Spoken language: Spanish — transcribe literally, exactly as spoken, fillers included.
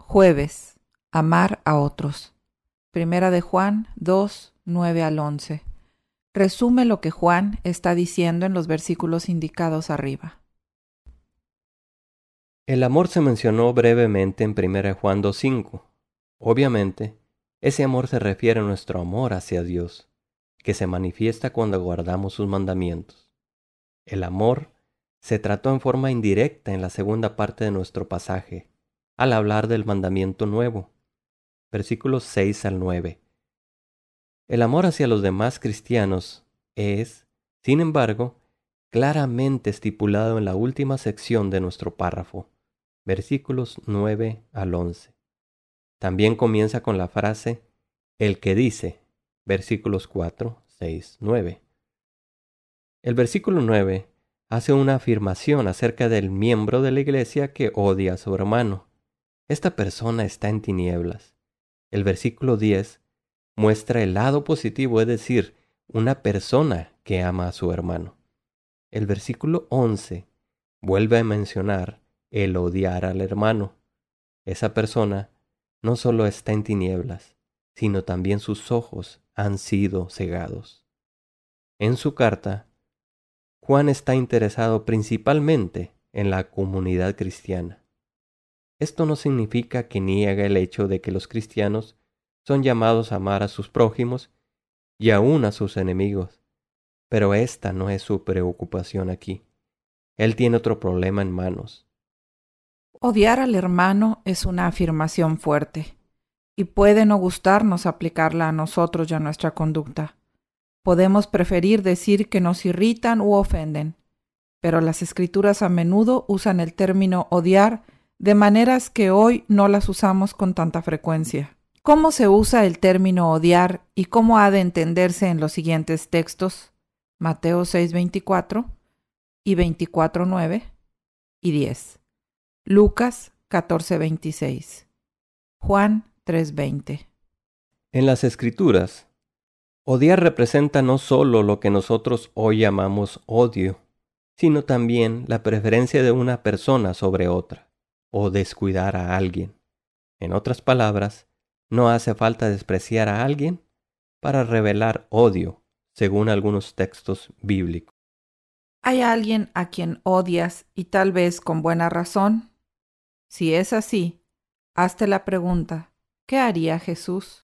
Jueves. Amar a otros. Primera de Juan dos, nueve al once. Resume lo que Juan está diciendo en los versículos indicados arriba. El amor se mencionó brevemente en Primera de Juan dos cinco. Obviamente, ese amor se refiere a nuestro amor hacia Dios, que se manifiesta cuando guardamos sus mandamientos. El amor se trató en forma indirecta en la segunda parte de nuestro pasaje, al hablar del mandamiento nuevo, versículos seis al nueve. El amor hacia los demás cristianos es, sin embargo, claramente estipulado en la última sección de nuestro párrafo, versículos nueve al once. También comienza con la frase el que dice, versículos cuatro, seis, nueve. El versículo nueve hace una afirmación acerca del miembro de la iglesia que odia a su hermano. Esta persona está en tinieblas. El versículo diez muestra el lado positivo, es decir, una persona que ama a su hermano. El versículo once vuelve a mencionar el odiar al hermano. Esa persona no solo está en tinieblas, sino también sus ojos han sido cegados. En su carta, Juan está interesado principalmente en la comunidad cristiana. Esto no significa que niegue el hecho de que los cristianos son llamados a amar a sus prójimos y aún a sus enemigos, pero esta no es su preocupación aquí. Él tiene otro problema en manos. Odiar al hermano es una afirmación fuerte, y puede no gustarnos aplicarla a nosotros y a nuestra conducta. Podemos preferir decir que nos irritan u ofenden, pero las Escrituras a menudo usan el término odiar de maneras que hoy no las usamos con tanta frecuencia. ¿Cómo se usa el término odiar y cómo ha de entenderse en los siguientes textos? Mateo seis veinticuatro y veinticuatro nueve y diez. Lucas catorce veintiséis. Juan tres veinte. En las Escrituras, odiar representa no solo lo que nosotros hoy llamamos odio, sino también la preferencia de una persona sobre otra, o descuidar a alguien. En otras palabras, no hace falta despreciar a alguien para revelar odio, según algunos textos bíblicos. ¿Hay alguien a quien odias y tal vez con buena razón? Si es así, hazte la pregunta, ¿qué haría Jesús?